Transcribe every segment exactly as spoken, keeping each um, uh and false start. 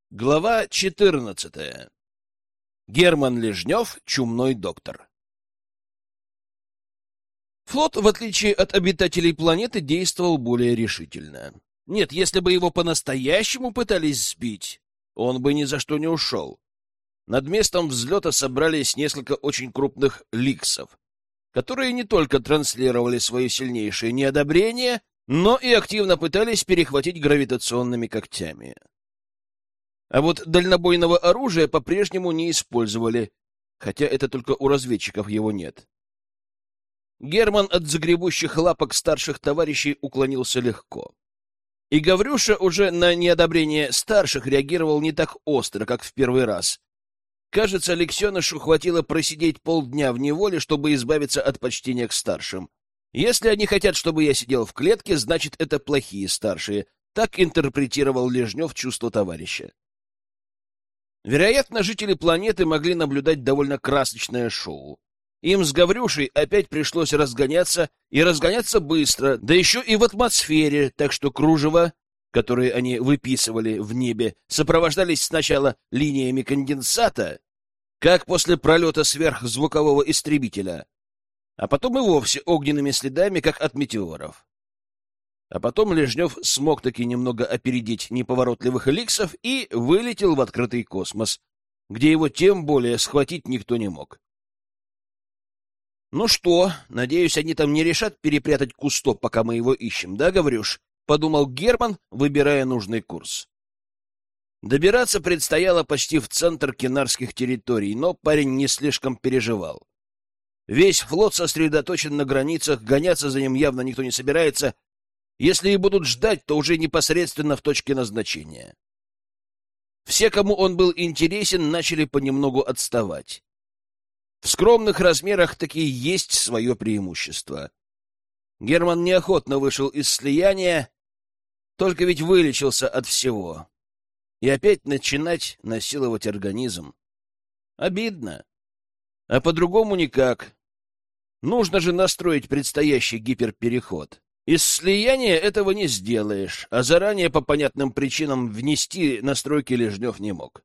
Глава четырнадцатая. Герман Лежнев, чумной доктор. Флот, в отличие от обитателей планеты, действовал более решительно. Нет, если бы его по-настоящему пытались сбить, он бы ни за что не ушел. Над местом взлета собрались несколько очень крупных ликсов, которые не только транслировали свое сильнейшее неодобрение, но и активно пытались перехватить гравитационными когтями. А вот дальнобойного оружия по-прежнему не использовали, хотя это только у разведчиков его нет. Герман от загребущих лапок старших товарищей уклонился легко. И Гаврюша уже на неодобрение старших реагировал не так остро, как в первый раз. Кажется, Алексенышу хватило просидеть полдня в неволе, чтобы избавиться от почтения к старшим. Если они хотят, чтобы я сидел в клетке, значит, это плохие старшие. Так интерпретировал Лежнев чувство товарища. Вероятно, жители планеты могли наблюдать довольно красочное шоу. Им с Гаврюшей опять пришлось разгоняться, и разгоняться быстро, да еще и в атмосфере, так что кружева, которые они выписывали в небе, сопровождались сначала линиями конденсата, как после пролета сверхзвукового истребителя, а потом и вовсе огненными следами, как от метеоров. А потом Лежнев смог таки немного опередить неповоротливых эликсов и вылетел в открытый космос, где его тем более схватить никто не мог. «Ну что, надеюсь, они там не решат перепрятать Кусто, пока мы его ищем, да, Гаврюш?» — подумал Герман, выбирая нужный курс. Добираться предстояло почти в центр кинарских территорий, но парень не слишком переживал. Весь флот сосредоточен на границах, гоняться за ним явно никто не собирается. Если и будут ждать, то уже непосредственно в точке назначения. Все, кому он был интересен, начали понемногу отставать. В скромных размерах таки есть свое преимущество. Герман неохотно вышел из слияния, только ведь вылечился от всего. И опять начинать насиловать организм. Обидно. А по-другому никак. Нужно же настроить предстоящий гиперпереход. Из слияния этого не сделаешь, а заранее по понятным причинам внести настройки Лежнев не мог.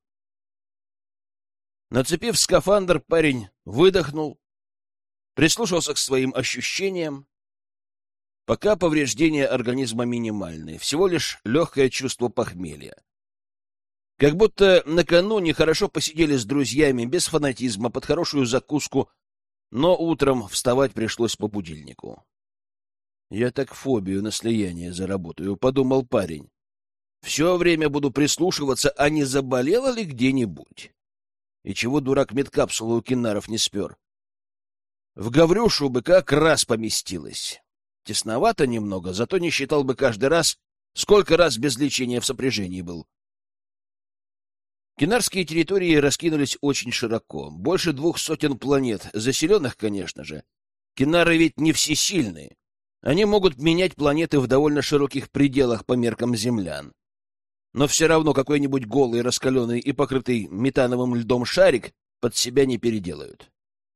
Нацепив скафандр, парень выдохнул, прислушался к своим ощущениям. Пока повреждения организма минимальные, всего лишь легкое чувство похмелья. Как будто накануне хорошо посидели с друзьями, без фанатизма, под хорошую закуску, но утром вставать пришлось по будильнику. «Я так фобию на слияние заработаю», — подумал парень. «Все время буду прислушиваться, а не заболела ли где-нибудь? И чего дурак медкапсулу у кинаров не спер? В Гаврюшу бы как раз поместилась. Тесновато немного, зато не считал бы каждый раз, сколько раз без лечения в сопряжении был». Кинарские территории раскинулись очень широко. Больше двух сотен планет, заселенных, конечно же. Кинары ведь не всесильные. Они могут менять планеты в довольно широких пределах по меркам землян. Но все равно какой-нибудь голый, раскаленный и покрытый метановым льдом шарик под себя не переделают.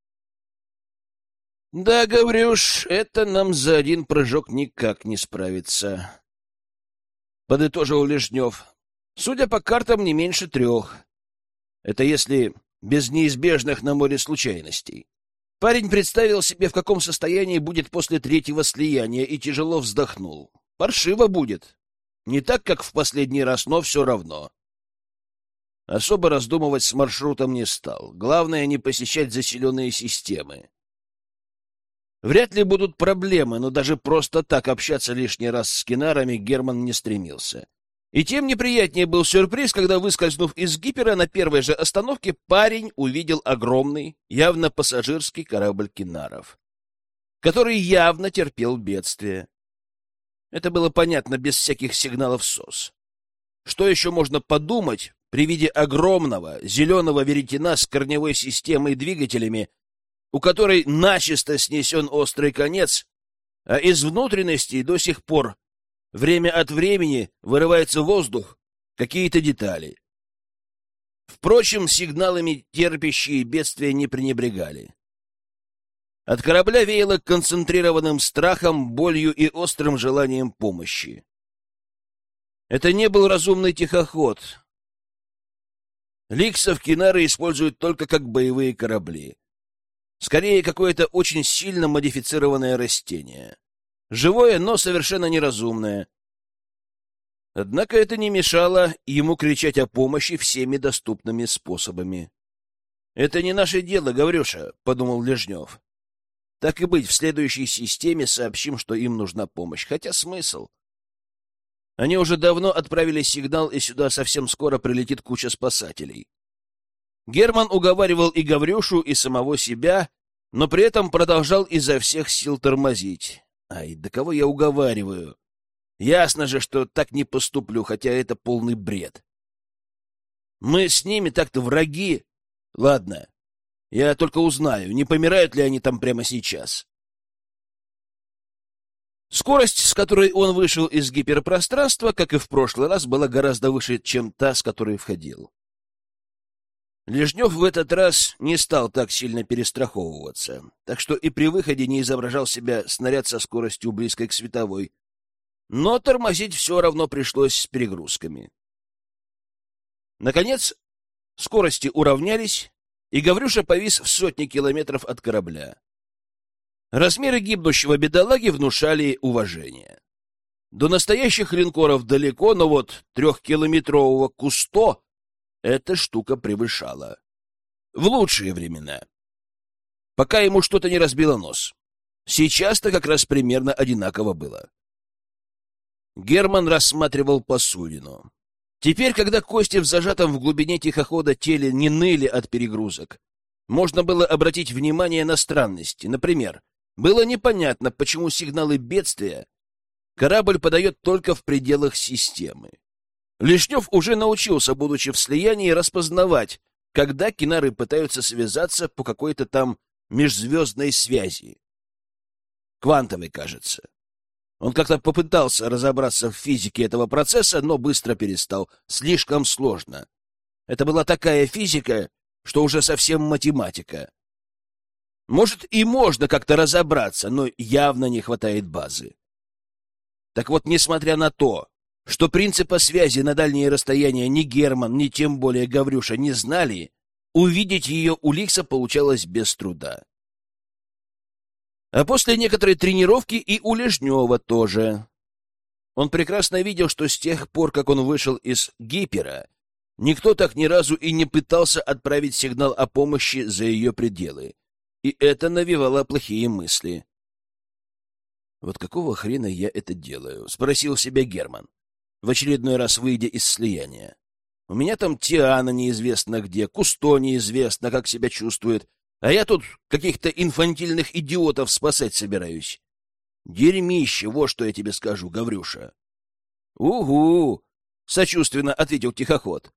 «Да, Гаврюш, это нам за один прыжок никак не справится», — подытожил Лежнев. «Судя по картам, не меньше трех. Это если без неизбежных на море случайностей». Парень представил себе, в каком состоянии будет после третьего слияния, и тяжело вздохнул. Паршиво будет. Не так, как в последний раз, но все равно. Особо раздумывать с маршрутом не стал. Главное — не посещать заселенные системы. Вряд ли будут проблемы, но даже просто так общаться лишний раз с кинарами Герман не стремился. И тем неприятнее был сюрприз, когда, выскользнув из гипера, на первой же остановке парень увидел огромный, явно пассажирский корабль кинаров, который явно терпел бедствие. Это было понятно без всяких сигналов СОС. Что еще можно подумать при виде огромного зеленого веретена с корневой системой и двигателями, у которой начисто снесен острый конец, а из внутренностей до сих пор время от времени вырывается воздух, какие-то детали. Впрочем, сигналами терпящие бедствия не пренебрегали. От корабля веяло концентрированным страхом, болью и острым желанием помощи. Это не был разумный тихоход. Ликсов кинары используют только как боевые корабли. Скорее, какое-то очень сильно модифицированное растение. Живое, но совершенно неразумное. Однако это не мешало ему кричать о помощи всеми доступными способами. «Это не наше дело, Гаврюша», — подумал Лежнев. «Так и быть, в следующей системе сообщим, что им нужна помощь. Хотя смысл? Они уже давно отправили сигнал, и сюда совсем скоро прилетит куча спасателей». Герман уговаривал и Гаврюшу, и самого себя, но при этом продолжал изо всех сил тормозить. «Ай, да кого я уговариваю? Ясно же, что так не поступлю, хотя это полный бред. Мы с ними так-то враги. Ладно, я только узнаю, не помирают ли они там прямо сейчас». Скорость, с которой он вышел из гиперпространства, как и в прошлый раз, была гораздо выше, чем та, с которой входил. Лежнев в этот раз не стал так сильно перестраховываться, так что и при выходе не изображал себя снаряд со скоростью близкой к световой, но тормозить все равно пришлось с перегрузками. Наконец, скорости уравнялись, и Гаврюша повис в сотни километров от корабля. Размеры гибнущего бедолаги внушали уважение. До настоящих линкоров далеко, но вот трехкилометрового Кусто эта штука превышала. В лучшие времена. Пока ему что-то не разбило нос. Сейчас-то как раз примерно одинаково было. Герман рассматривал посудину. Теперь, когда кости в зажатом в глубине тихохода теле не ныли от перегрузок, можно было обратить внимание на странности. Например, было непонятно, почему сигналы бедствия корабль подает только в пределах системы. Лежнев уже научился, будучи в слиянии, распознавать, когда кинары пытаются связаться по какой-то там межзвездной связи. Квантовой, кажется. Он как-то попытался разобраться в физике этого процесса, но быстро перестал. Слишком сложно. Это была такая физика, что уже совсем математика. Может, и можно как-то разобраться, но явно не хватает базы. Так вот, несмотря на то, что принципа связи на дальние расстояния ни Герман, ни тем более Гаврюша не знали, увидеть ее у Ликса получалось без труда. А после некоторой тренировки и у Лежнева тоже. Он прекрасно видел, что с тех пор, как он вышел из гипера, никто так ни разу и не пытался отправить сигнал о помощи за ее пределы. И это навевало плохие мысли. «Вот какого хрена я это делаю?» — спросил себя Герман, в очередной раз выйдя из слияния. «У меня там Тиана неизвестно где, Кусто неизвестно, как себя чувствует, а я тут каких-то инфантильных идиотов спасать собираюсь. Дерьмище, вот что я тебе скажу, Гаврюша». «Угу!» — сочувственно ответил тихоход.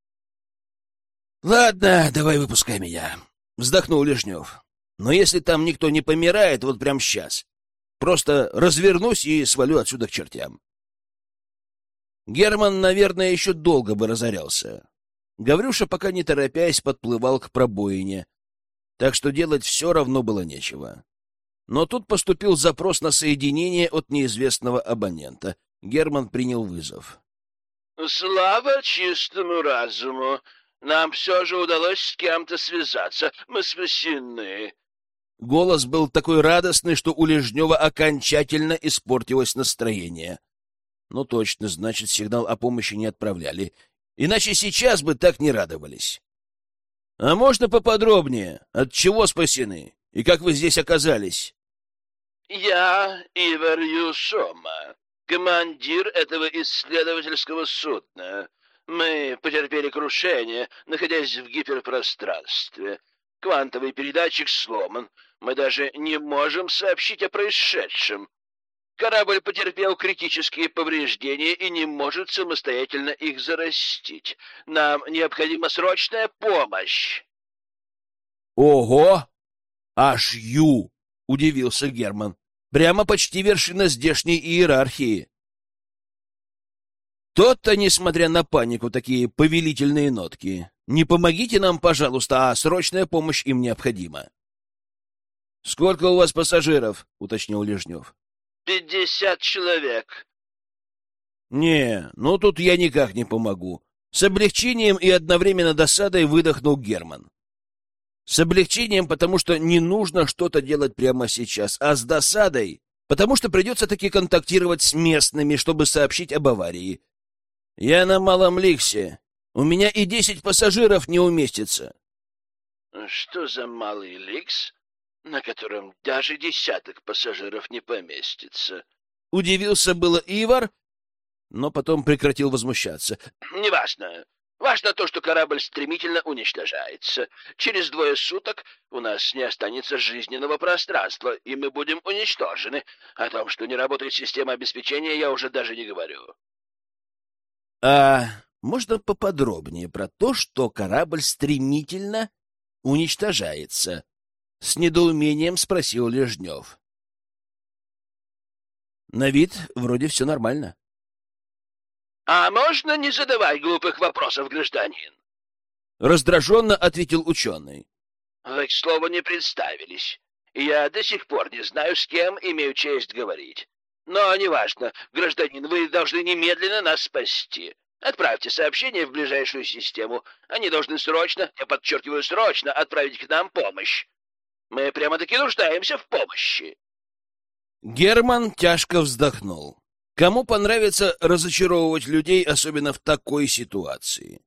«Ладно, давай выпускай меня», — вздохнул Лежнев. «Но если там никто не помирает вот прямо сейчас, просто развернусь и свалю отсюда к чертям». Герман, наверное, еще долго бы разорялся. Гаврюша, пока не торопясь, подплывал к пробоине, так что делать все равно было нечего. Но тут поступил запрос на соединение от неизвестного абонента. Герман принял вызов. «Слава чистому разуму! Нам все же удалось с кем-то связаться. Мы спасены!» Голос был такой радостный, что у Лежнева окончательно испортилось настроение. Ну точно, значит, сигнал о помощи не отправляли. Иначе сейчас бы так не радовались. А можно поподробнее? От чего спасены? И как вы здесь оказались? Я Ивар Юсома, командир этого исследовательского судна. Мы потерпели крушение, находясь в гиперпространстве. Квантовый передатчик сломан. Мы даже не можем сообщить о происшедшем. Корабль потерпел критические повреждения и не может самостоятельно их зарастить. Нам необходима срочная помощь. Ого! Аж Ю! Удивился Герман. Прямо почти вершина здешней иерархии. Тот-то, несмотря на панику, такие повелительные нотки. Не помогите нам, пожалуйста, а срочная помощь им необходима. — Сколько у вас пассажиров? — уточнил Лежнев. — Пятьдесят человек. — Не, ну тут я никак не помогу. С облегчением и одновременно досадой выдохнул Герман. С облегчением, потому что не нужно что-то делать прямо сейчас, а с досадой, потому что придется таки контактировать с местными, чтобы сообщить об аварии. Я на Малом Ликсе. У меня и десять пассажиров не уместится. Что за Малый Ликс, на котором даже десяток пассажиров не поместится? Удивился было Ивар, но потом прекратил возмущаться. Неважно. Важно то, что корабль стремительно уничтожается. Через двое суток у нас не останется жизненного пространства, и мы будем уничтожены. О том, что не работает система обеспечения, я уже даже не говорю. А можно поподробнее про то, что корабль стремительно уничтожается? С недоумением спросил Лежнев. На вид вроде все нормально. А можно не задавать глупых вопросов, гражданин? Раздраженно ответил ученый. Вы, к слову, не представились. И я до сих пор не знаю, с кем имею честь говорить. Но неважно, гражданин, вы должны немедленно нас спасти. Отправьте сообщение в ближайшую систему. Они должны срочно, я подчеркиваю, срочно отправить к нам помощь. Мы прямо-таки нуждаемся в помощи. Герман тяжко вздохнул. Кому понравится разочаровывать людей, особенно в такой ситуации?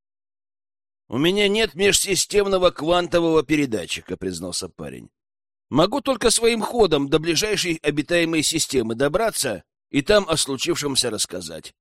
У меня нет межсистемного квантового передатчика, признался парень. Могу только своим ходом до ближайшей обитаемой системы добраться и там о случившемся рассказать.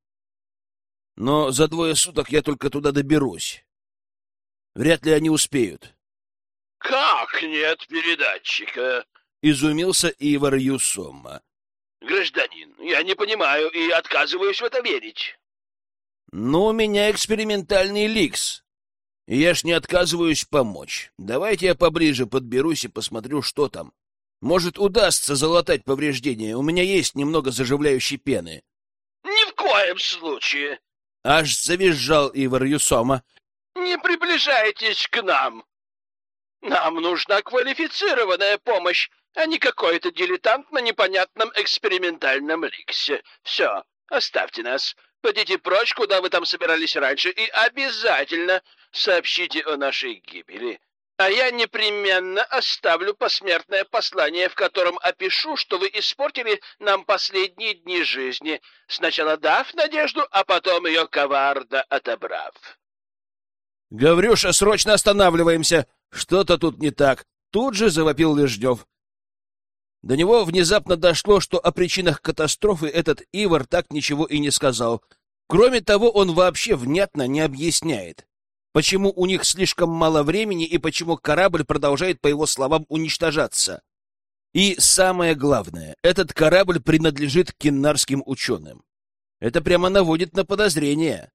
Но за двое суток я только туда доберусь. Вряд ли они успеют. — Как нет передатчика? — изумился Ивар Юсома. — Гражданин, я не понимаю и отказываюсь в это верить. — Но у меня экспериментальный ликс. И я ж не отказываюсь помочь. Давайте я поближе подберусь и посмотрю, что там. Может, удастся залатать повреждения. У меня есть немного заживляющей пены. — Ни в коем случае! — аж завизжал Ивар Юсома. — Не приближайтесь к нам! Нам нужна квалифицированная помощь, а не какой-то дилетант на непонятном экспериментальном ликсе. Все, оставьте нас. Пойдите прочь, куда вы там собирались раньше, и обязательно сообщите о нашей гибели. А я непременно оставлю посмертное послание, в котором опишу, что вы испортили нам последние дни жизни, сначала дав надежду, а потом ее коварно отобрав. — Гаврюша, срочно останавливаемся! Что-то тут не так! Тут же завопил Лежнев. До него внезапно дошло, что о причинах катастрофы этот Ивар так ничего и не сказал. Кроме того, он вообще внятно не объясняет, почему у них слишком мало времени и почему корабль продолжает, по его словам, уничтожаться. И самое главное, этот корабль принадлежит киннарским ученым. Это прямо наводит на подозрение.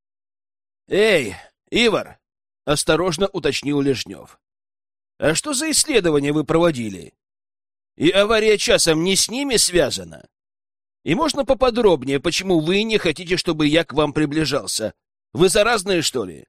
— Эй, Ивар! — осторожно уточнил Лежнев. — А что за исследования вы проводили? И авария часом не с ними связана? И можно поподробнее, почему вы не хотите, чтобы я к вам приближался? Вы заразные, что ли?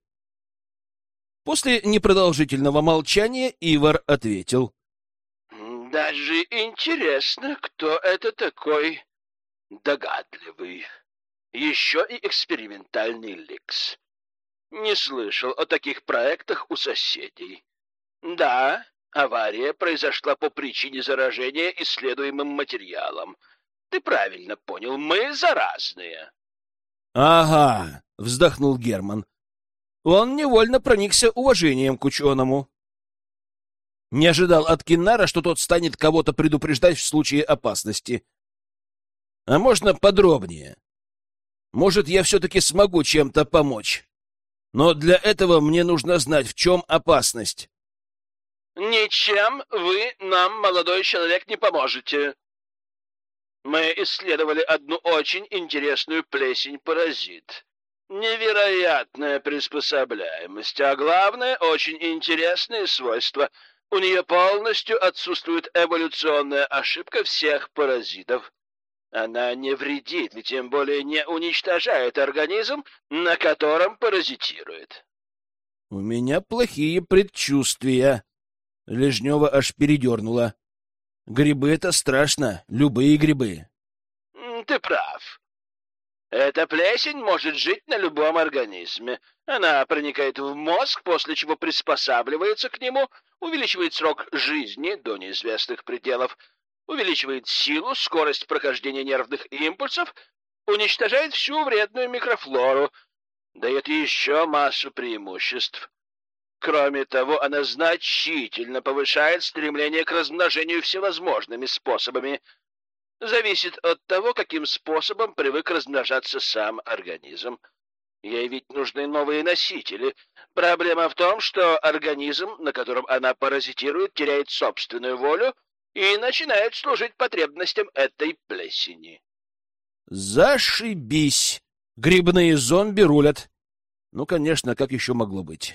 После непродолжительного молчания Ивар ответил. — Даже интересно, кто это такой догадливый. Еще и экспериментальный ликс. Не слышал о таких проектах у соседей. Да, авария произошла по причине заражения исследуемым материалом. Ты правильно понял, мы заразные. — Ага, — вздохнул Герман. Он невольно проникся уважением к ученому. Не ожидал от Киннара, что тот станет кого-то предупреждать в случае опасности. А можно подробнее? Может, я все-таки смогу чем-то помочь. Но для этого мне нужно знать, в чем опасность. — Ничем вы нам, молодой человек, не поможете. Мы исследовали одну очень интересную плесень-паразит. Невероятная приспособляемость, а главное, очень интересные свойства. У нее полностью отсутствует эволюционная ошибка всех паразитов. Она не вредит и тем более не уничтожает организм, на котором паразитирует. — У меня плохие предчувствия. Лежнева аж передернула. Грибы — это страшно, любые грибы. — Ты прав. Эта плесень может жить на любом организме. Она проникает в мозг, после чего приспосабливается к нему, увеличивает срок жизни до неизвестных пределов, увеличивает силу, скорость прохождения нервных импульсов, уничтожает всю вредную микрофлору, дает еще массу преимуществ. Кроме того, она значительно повышает стремление к размножению всевозможными способами. Зависит от того, каким способом привык размножаться сам организм. Ей ведь нужны новые носители. Проблема в том, что организм, на котором она паразитирует, теряет собственную волю и начинает служить потребностям этой плесени. Зашибись! Грибные зомби рулят. Ну, конечно, как еще могло быть?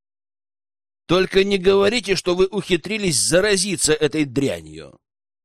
Только не говорите, что вы ухитрились заразиться этой дрянью.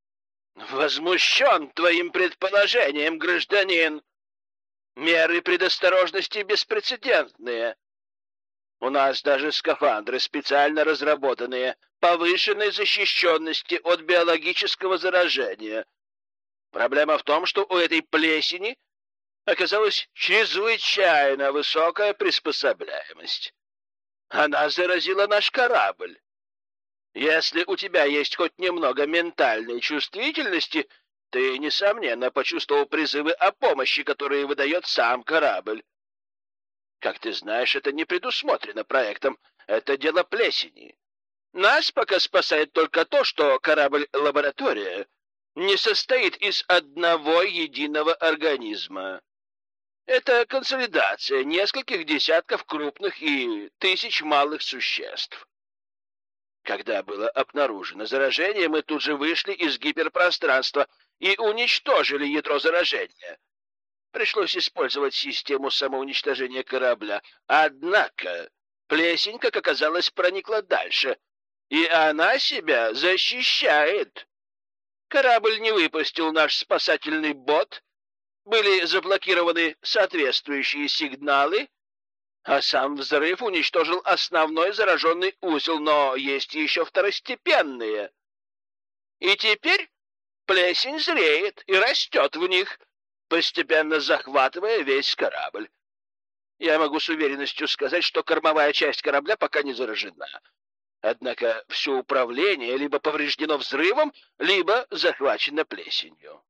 Возмущен твоим предположением, гражданин. Меры предосторожности беспрецедентные. У нас даже скафандры специально разработанные, повышенной защищенности от биологического заражения. Проблема в том, что у этой плесени оказалась чрезвычайно высокая приспособляемость. Она заразила наш корабль. Если у тебя есть хоть немного ментальной чувствительности, ты, несомненно, почувствовал призывы о помощи, которые выдает сам корабль. Как ты знаешь, это не предусмотрено проектом. Это дело плесени. Нас пока спасает только то, что корабль-лаборатория не состоит из одного единого организма. Это консолидация нескольких десятков крупных и тысяч малых существ. Когда было обнаружено заражение, мы тут же вышли из гиперпространства и уничтожили ядро заражения. Пришлось использовать систему самоуничтожения корабля. Однако плесень, как оказалось, проникла дальше, и она себя защищает. Корабль не выпустил наш спасательный бот, были заблокированы соответствующие сигналы, а сам взрыв уничтожил основной зараженный узел, но есть еще второстепенные. И теперь плесень зреет и растет в них, постепенно захватывая весь корабль. Я могу с уверенностью сказать, что кормовая часть корабля пока не заражена. Однако все управление либо повреждено взрывом, либо захвачено плесенью.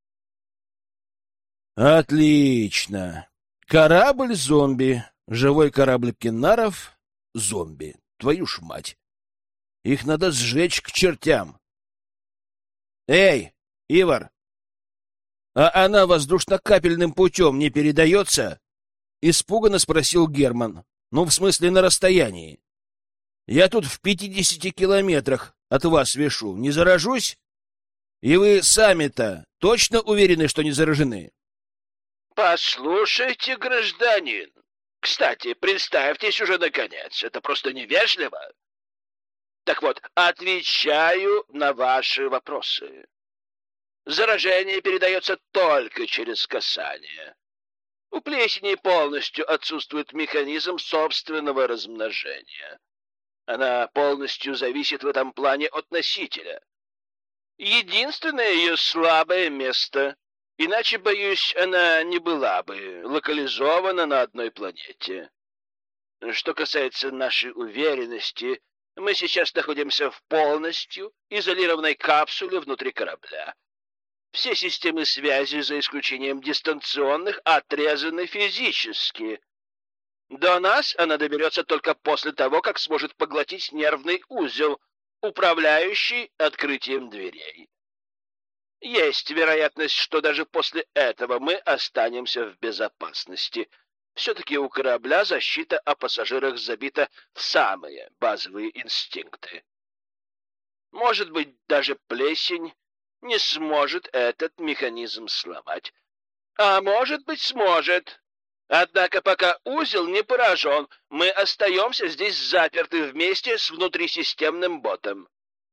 Отлично. Корабль-зомби. Живой корабль Кеннаров — зомби. Твою ж мать. Их надо сжечь к чертям. Эй, Ивар, а она воздушно-капельным путем не передается? Испуганно спросил Герман. Ну, в смысле, на расстоянии. Я тут в пятидесяти километрах от вас вешу. Не заражусь? И вы сами-то точно уверены, что не заражены? Послушайте, гражданин. Кстати, представьтесь уже наконец. Это просто невежливо. Так вот, отвечаю на ваши вопросы. Заражение передается только через касание. У плесени полностью отсутствует механизм собственного размножения. Она полностью зависит в этом плане от носителя. Единственное ее слабое место, иначе, боюсь, она не была бы локализована на одной планете. Что касается нашей уверенности, мы сейчас находимся в полностью изолированной капсуле внутри корабля. Все системы связи, за исключением дистанционных, отрезаны физически. До нас она доберется только после того, как сможет поглотить нервный узел, управляющий открытием дверей. Есть вероятность, что даже после этого мы останемся в безопасности. Все-таки у корабля защита о пассажирах забита в самые базовые инстинкты. Может быть, даже плесень не сможет этот механизм сломать. А может быть, сможет. Однако пока узел не поражен, мы остаемся здесь заперты вместе с внутрисистемным ботом.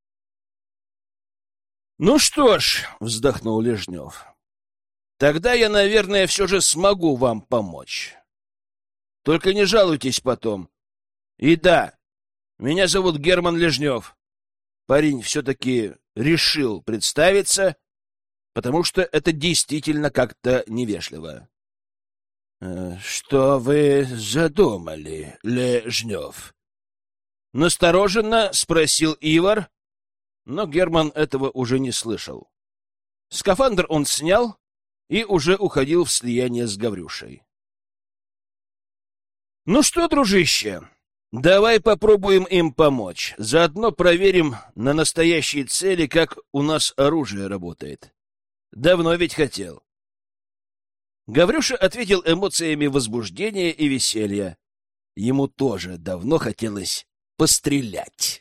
Ну что ж, вздохнул Лежнев, тогда я, наверное, все же смогу вам помочь. Только не жалуйтесь потом. И да, меня зовут Герман Лежнев. Парень все-таки решил представиться, потому что это действительно как-то невежливо. — Что вы задумали, Лежнев? — настороженно спросил Ивар, но Герман этого уже не слышал. Скафандр он снял и уже уходил в слияние с Гаврюшей. — Ну что, дружище, давай попробуем им помочь. Заодно проверим на настоящей цели, как у нас оружие работает. Давно ведь хотел. Гаврюша ответил эмоциями возбуждения и веселья. Ему тоже давно хотелось пострелять.